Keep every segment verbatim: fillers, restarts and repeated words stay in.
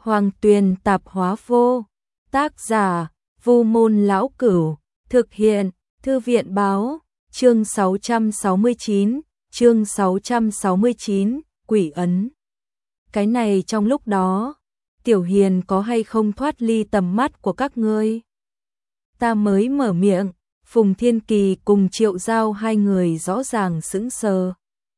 Hoàng Tuyền Tạp Hóa Vô. Tác giả: Vu Môn Lão Cửu. Thực hiện: Thư viện báo. Chương sáu trăm sáu mươi chín, chương sáu trăm sáu mươi chín, quỷ ấn. Cái này trong lúc đó, Tiểu Hiền có hay không thoát ly tầm mắt của các ngươi? Ta mới mở miệng, Phùng Thiên Kỳ cùng Triệu Giao hai người rõ ràng sững sờ.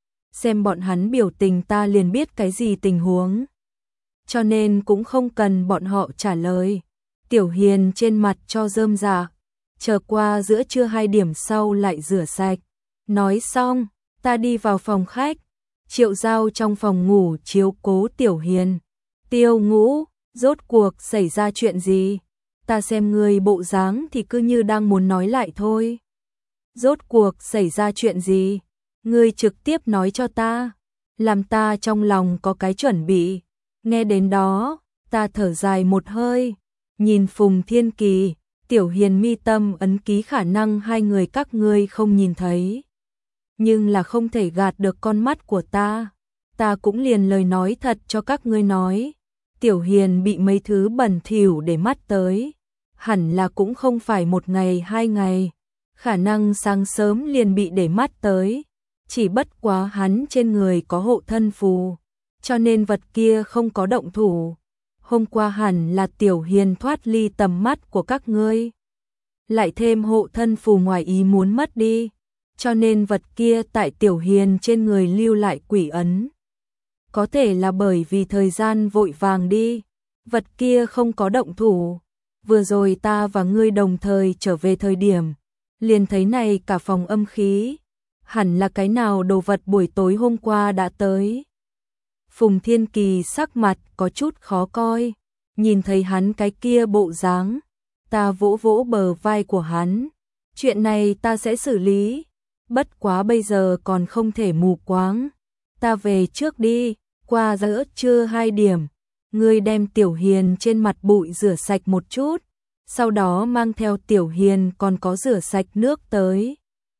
Xem bọn hắn biểu tình ta liền biết cái gì tình huống. Cho nên cũng không cần bọn họ trả lời. Tiểu Hiền trên mặt cho rơm rạ, chờ qua giữa trưa hai điểm sau lại rửa sạch. Nói xong, ta đi vào phòng khách. Triệu Giao trong phòng ngủ chiếu cố Tiểu Hiền. Tiêu Ngũ, rốt cuộc xảy ra chuyện gì? Ta xem người bộ dáng thì cứ như đang muốn nói lại thôi. Rốt cuộc xảy ra chuyện gì? Ngươi trực tiếp nói cho ta, làm ta trong lòng có cái chuẩn bị. Nghe đến đó, ta thở dài một hơi, nhìn Phùng Thiên Kỳ, Tiểu Hiền mi tâm ấn ký khả năng hai người các ngươi không nhìn thấy. Nhưng là không thể gạt được con mắt của ta. Ta cũng liền lời nói thật cho các ngươi nói. Tiểu Hiền bị mấy thứ bẩn thỉu để mắt tới. Hẳn là cũng không phải một ngày hai ngày. Khả năng sáng sớm liền bị để mắt tới. Chỉ bất quá hắn trên người có hộ thân phù, cho nên vật kia không có động thủ. Hôm qua hẳn là Tiểu Hiền thoát ly tầm mắt của các ngươi. Lại thêm hộ thân phù ngoài ý muốn mất đi, cho nên vật kia tại Tiểu Hiền trên người lưu lại quỷ ấn. Có thể là bởi vì thời gian vội vàng đi, vật kia không có động thủ. Vừa rồi ta và ngươi đồng thời trở về thời điểm, liền thấy này cả phòng âm khí. Hẳn là cái nào đồ vật buổi tối hôm qua đã tới. Phùng Thiên Kỳ sắc mặt có chút khó coi, nhìn thấy hắn cái kia bộ dáng, ta vỗ vỗ bờ vai của hắn. Chuyện này ta sẽ xử lý, bất quá bây giờ còn không thể mù quáng. Ta về trước đi, qua giữa trưa hai điểm, ngươi đem Tiểu Hiền trên mặt bụi rửa sạch một chút, sau đó mang theo Tiểu Hiền còn có rửa sạch nước tới.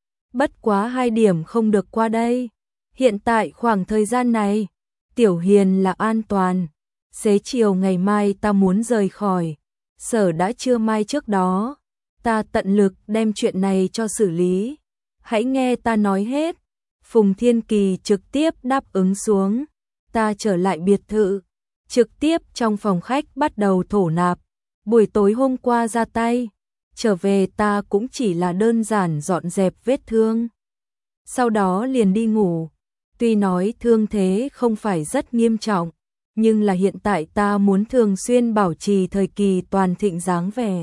Bất quá hai điểm không được qua đây. Hiện tại khoảng thời gian này, Tiểu Hiền là an toàn. Xế chiều ngày mai ta muốn rời khỏi. Sở đã trưa mai trước đó. Ta tận lực đem chuyện này cho xử lý. Hãy nghe ta nói hết. Phùng Thiên Kỳ trực tiếp đáp ứng xuống. Ta trở lại biệt thự. Trực tiếp trong phòng khách bắt đầu thổ nạp. Buổi tối hôm qua ra tay. Trở về ta cũng chỉ là đơn giản dọn dẹp vết thương. Sau đó liền đi ngủ. Tuy nói thương thế không phải rất nghiêm trọng, nhưng là hiện tại ta muốn thường xuyên bảo trì thời kỳ toàn thịnh dáng vẻ.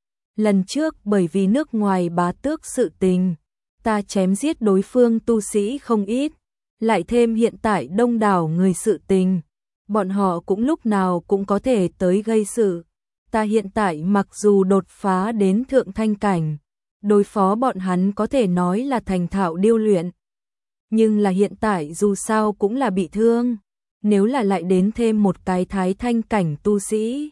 Lần trước bởi vì nước ngoài bá tước sự tình, ta chém giết đối phương tu sĩ không ít, lại thêm hiện tại đông đảo người sự tình, bọn họ cũng lúc nào cũng có thể tới gây sự. Ta hiện tại mặc dù đột phá đến thượng thanh cảnh, đối phó bọn hắn có thể nói là thành thạo điêu luyện. Nhưng là hiện tại dù sao cũng là bị thương, nếu là lại đến thêm một cái thái thanh cảnh tu sĩ.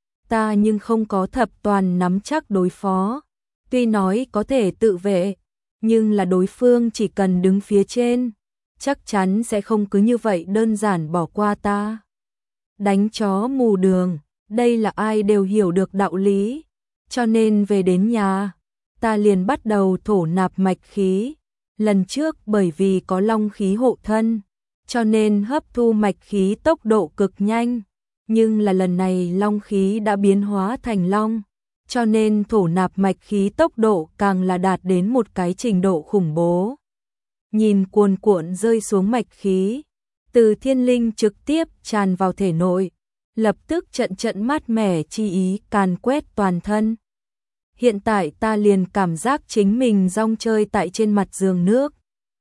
Ta nhưng không có thập toàn nắm chắc đối phó, tuy nói có thể tự vệ, nhưng là đối phương chỉ cần đứng phía trên, chắc chắn sẽ không cứ như vậy đơn giản bỏ qua ta. Đánh chó mù đường. Đây là ai đều hiểu được đạo lý, cho nên về đến nhà, ta liền bắt đầu thổ nạp mạch khí. Lần trước bởi vì có long khí hộ thân, cho nên hấp thu mạch khí tốc độ cực nhanh, nhưng là lần này long khí đã biến hóa thành long, cho nên thổ nạp mạch khí tốc độ càng là đạt đến một cái trình độ khủng bố. Nhìn cuồn cuộn rơi xuống mạch khí, từ thiên linh trực tiếp tràn vào thể nội. Lập tức trận trận mát mẻ chi ý càn quét toàn thân. Hiện tại ta liền cảm giác chính mình rong chơi tại trên mặt giường nước.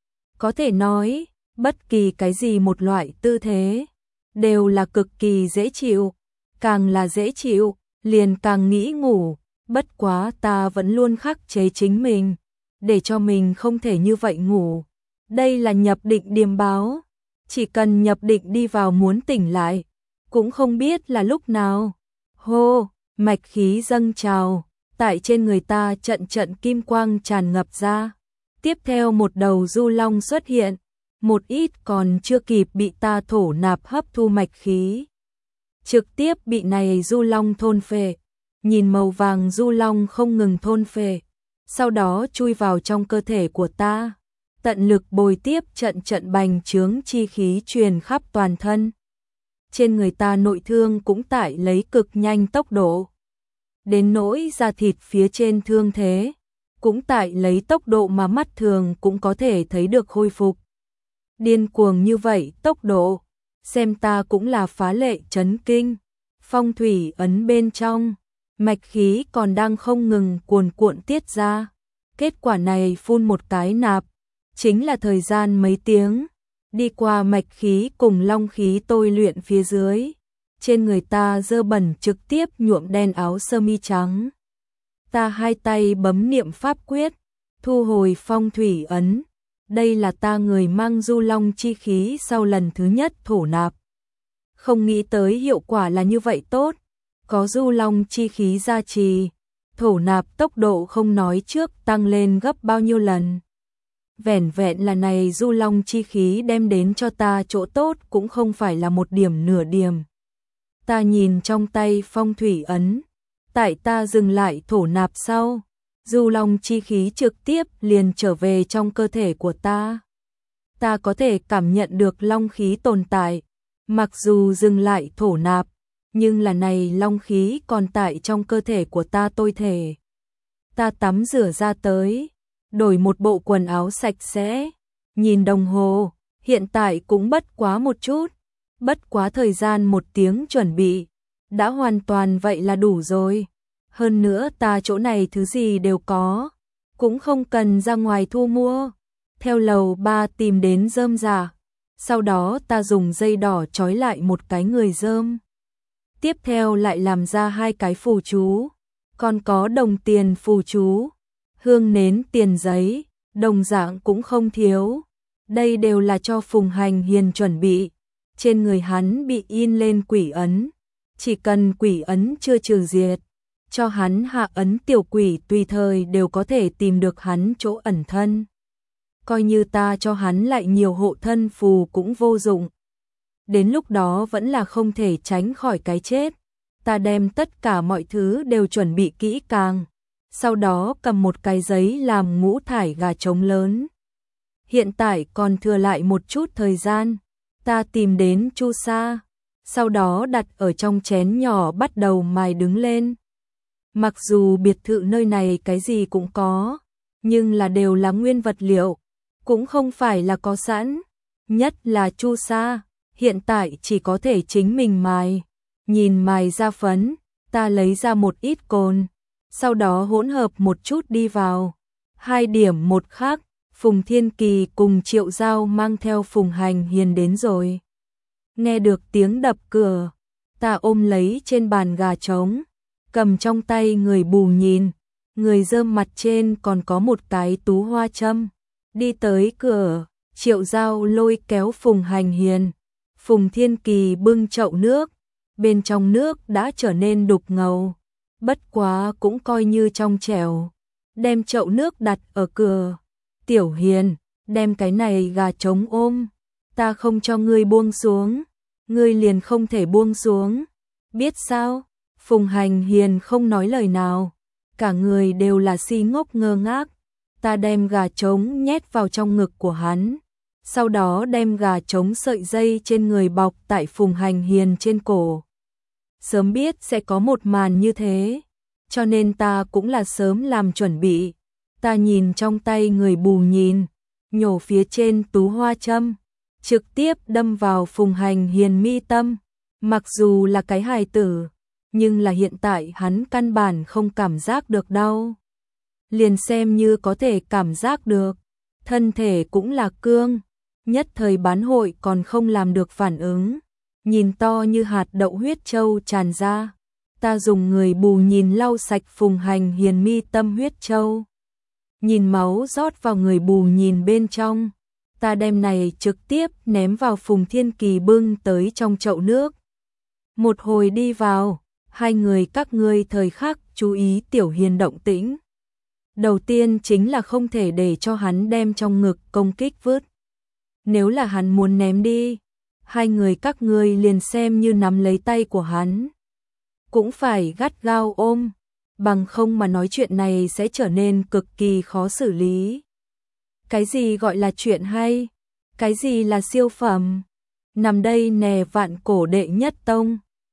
Có thể nói, bất kỳ cái gì một loại tư thế, đều là cực kỳ dễ chịu. Càng là dễ chịu, liền càng nghĩ ngủ. Bất quá ta vẫn luôn khắc chế chính mình, để cho mình không thể như vậy ngủ. Đây là nhập định điềm báo. Chỉ cần nhập định đi vào muốn tỉnh lại, cũng không biết là lúc nào. Hô, mạch khí dâng trào, tại trên người ta trận trận kim quang tràn ngập ra. Tiếp theo một đầu du long xuất hiện, một ít còn chưa kịp bị ta thổ nạp hấp thu mạch khí. trực tiếp bị này du long thôn phệ. Nhìn màu vàng du long không ngừng thôn phệ, sau đó chui vào trong cơ thể của ta, tận lực bồi tiếp trận trận bành trướng chi khí truyền khắp toàn thân. Trên người ta nội thương cũng tại lấy cực nhanh tốc độ. Đến nỗi da thịt phía trên thương thế, cũng tại lấy tốc độ mà mắt thường cũng có thể thấy được khôi phục. Điên cuồng như vậy tốc độ, xem ta cũng là phá lệ chấn kinh. Phong thủy ấn bên trong, mạch khí còn đang không ngừng cuồn cuộn tiết ra. Kết quả này phun một cái nạp, chính là thời gian mấy tiếng. Đi qua mạch khí cùng long khí tôi luyện phía dưới, trên người ta dơ bẩn trực tiếp nhuộm đen áo sơ mi trắng. Ta hai tay bấm niệm pháp quyết, thu hồi phong thủy ấn. Đây là ta người mang du long chi khí sau lần thứ nhất thổ nạp. Không nghĩ tới hiệu quả là như vậy tốt, có du long chi khí gia trì, thổ nạp tốc độ không nói trước tăng lên gấp bao nhiêu lần. Vẻn vẹn là này du long chi khí đem đến cho ta chỗ tốt cũng không phải là một điểm nửa điểm. Ta nhìn trong tay phong thủy ấn, tại ta dừng lại thổ nạp sau, du long chi khí trực tiếp liền trở về trong cơ thể của ta. Ta có thể cảm nhận được long khí tồn tại, mặc dù dừng lại thổ nạp, nhưng là này long khí còn tại trong cơ thể của ta tôi thể. Ta tắm rửa ra tới, đổi một bộ quần áo sạch sẽ, nhìn đồng hồ, hiện tại cũng bất quá một chút, bất quá thời gian một tiếng chuẩn bị, đã hoàn toàn vậy là đủ rồi. Hơn nữa ta chỗ này thứ gì đều có, cũng không cần ra ngoài thu mua. Theo lầu ba tìm đến rơm rạ, sau đó ta dùng dây đỏ trói lại một cái người rơm. Tiếp theo lại làm ra hai cái phù chú, còn có đồng tiền phù chú, hương nến tiền giấy, đồng dạng cũng không thiếu. Đây đều là cho Phùng Hành Hiền chuẩn bị. Trên người hắn bị in lên quỷ ấn, chỉ cần quỷ ấn chưa trừ diệt, cho hắn hạ ấn tiểu quỷ tùy thời đều có thể tìm được hắn chỗ ẩn thân. Coi như ta cho hắn lại nhiều hộ thân phù cũng vô dụng. Đến lúc đó vẫn là không thể tránh khỏi cái chết. Ta đem tất cả mọi thứ đều chuẩn bị kỹ càng, sau đó cầm một cái giấy làm ngũ thải gà trống lớn. Hiện tại còn thừa lại một chút thời gian, ta tìm đến chu sa, sau đó đặt ở trong chén nhỏ bắt đầu mài đứng lên. Mặc dù biệt thự nơi này cái gì cũng có, nhưng là đều là nguyên vật liệu, cũng không phải là có sẵn, nhất là chu sa, hiện tại chỉ có thể chính mình mài. Nhìn mài ra phấn, ta lấy ra một ít cồn, sau đó hỗn hợp một chút đi vào. Hai điểm một khác, Phùng Thiên Kỳ cùng Triệu Giao mang theo Phùng Hành Hiền đến rồi. Nghe được tiếng đập cửa, ta ôm lấy trên bàn gà trống, cầm trong tay người bù nhìn, người rơm mặt trên còn có một cái tú hoa châm. Đi tới cửa, Triệu Giao lôi kéo Phùng Hành Hiền, Phùng Thiên Kỳ bưng chậu nước, bên trong nước đã trở nên đục ngầu, bất quá cũng coi như trong trẻo. Đem chậu nước đặt ở cửa. Tiểu Hiền, đem cái này gà trống ôm, ta không cho ngươi buông xuống, ngươi liền không thể buông xuống, biết sao? Phùng Hành Hiền không nói lời nào, cả người đều là si ngốc ngơ ngác. Ta đem gà trống nhét vào trong ngực của hắn, sau đó đem gà trống sợi dây trên người bọc tại Phùng Hành Hiền trên cổ. Sớm biết sẽ có một màn như thế, cho nên ta cũng là sớm làm chuẩn bị. Ta nhìn trong tay người bù nhìn, nhổ phía trên tú hoa châm, trực tiếp đâm vào Phùng Hành Hiền mi tâm. Mặc dù là cái hài tử, nhưng là hiện tại hắn căn bản không cảm giác được đau. Liền xem như có thể cảm giác được, thân thể cũng là cương, nhất thời bán hội còn không làm được phản ứng. Nhìn to như hạt đậu huyết châu tràn ra, ta dùng người bù nhìn lau sạch Phùng Hành Hiền mi tâm huyết châu. Nhìn máu rót vào người bù nhìn bên trong, ta đem này trực tiếp ném vào Phùng Thiên Kỳ bưng tới trong chậu nước. Một hồi đi vào, hai người các ngươi thời khắc chú ý Tiểu Hiền động tĩnh. Đầu tiên chính là không thể để cho hắn đem trong ngực công kích vứt. Nếu là hắn muốn ném đi, hai người các ngươi liền xem như nắm lấy tay của hắn, cũng phải gắt gao ôm, bằng không mà nói chuyện này sẽ trở nên cực kỳ khó xử lý. Cái gì gọi là chuyện hay? Cái gì là siêu phẩm? Nằm đây nè vạn cổ đệ nhất tông.